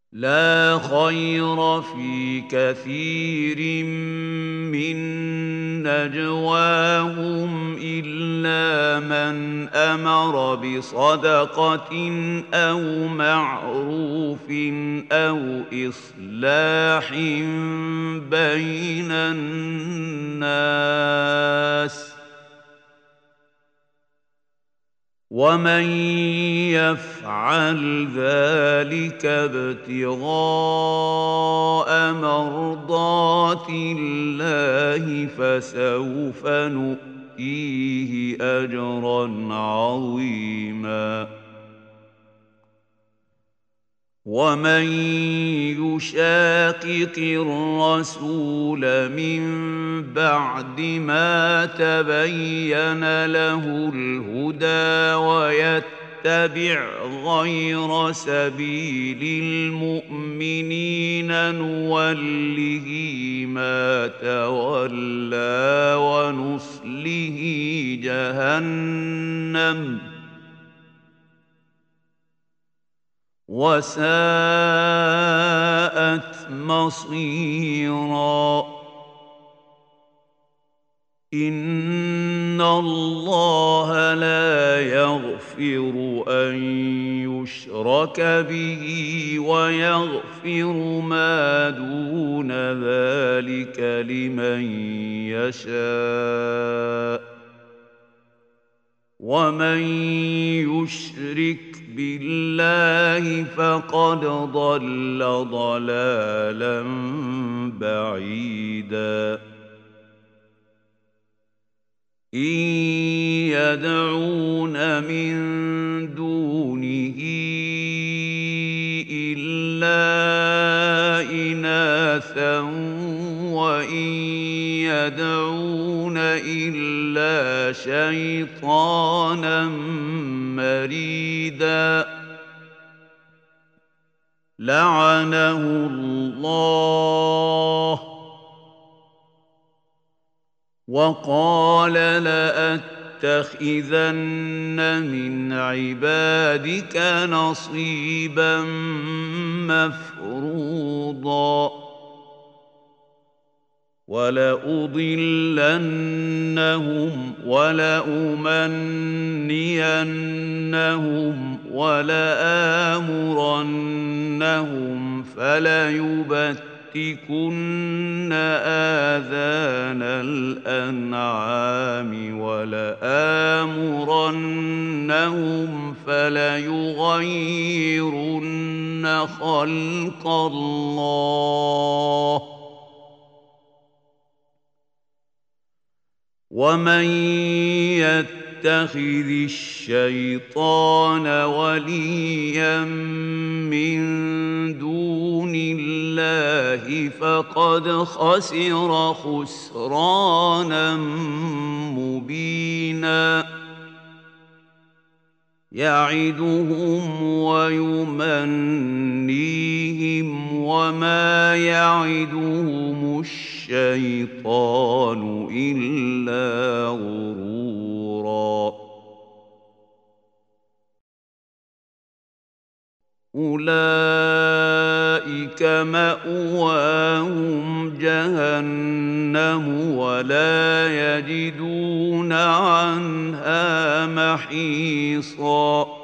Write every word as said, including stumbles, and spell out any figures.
لا خير في كثير من نجواهم إلا من أمر بصدقة أو معروف أو إصلاح بين الناس، ومن يفعل ذلك ابتغاء مرضات الله فسوف نؤتيه أجرا عظيما. ومن يشاقق الرسول من بعد ما تبين له الهدى ويتبع غير سبيل المؤمنين نوله ما تولى ونصله جهنم وساءت مصيرا. إن الله لا يغفر أن يشرك به ويغفر ما دون ذلك لمن يشاء، ومن يشرك بالله فقد ضل ضلالا بعيدا. إن يدعون من دونه إلا إناثا وإن يدعون إلا شيطانا مريدا لعنه الله وقال لأتخذن من عبادك نصيبا مفروضا ولأضلنهم ولأمنينهم ولآمرنهم فليبتكن آذان الأنعام ولآمرنهم فليغيرن خلق الله ومن يتخذ الشيطان وليا من دون الله فقد خسر خسرانا مبينا يعدهم ويمنيهم وما يعدهم الشيطان إلا غرورا أولئك مأواهم جهنم ولا يجدون عنها محيصا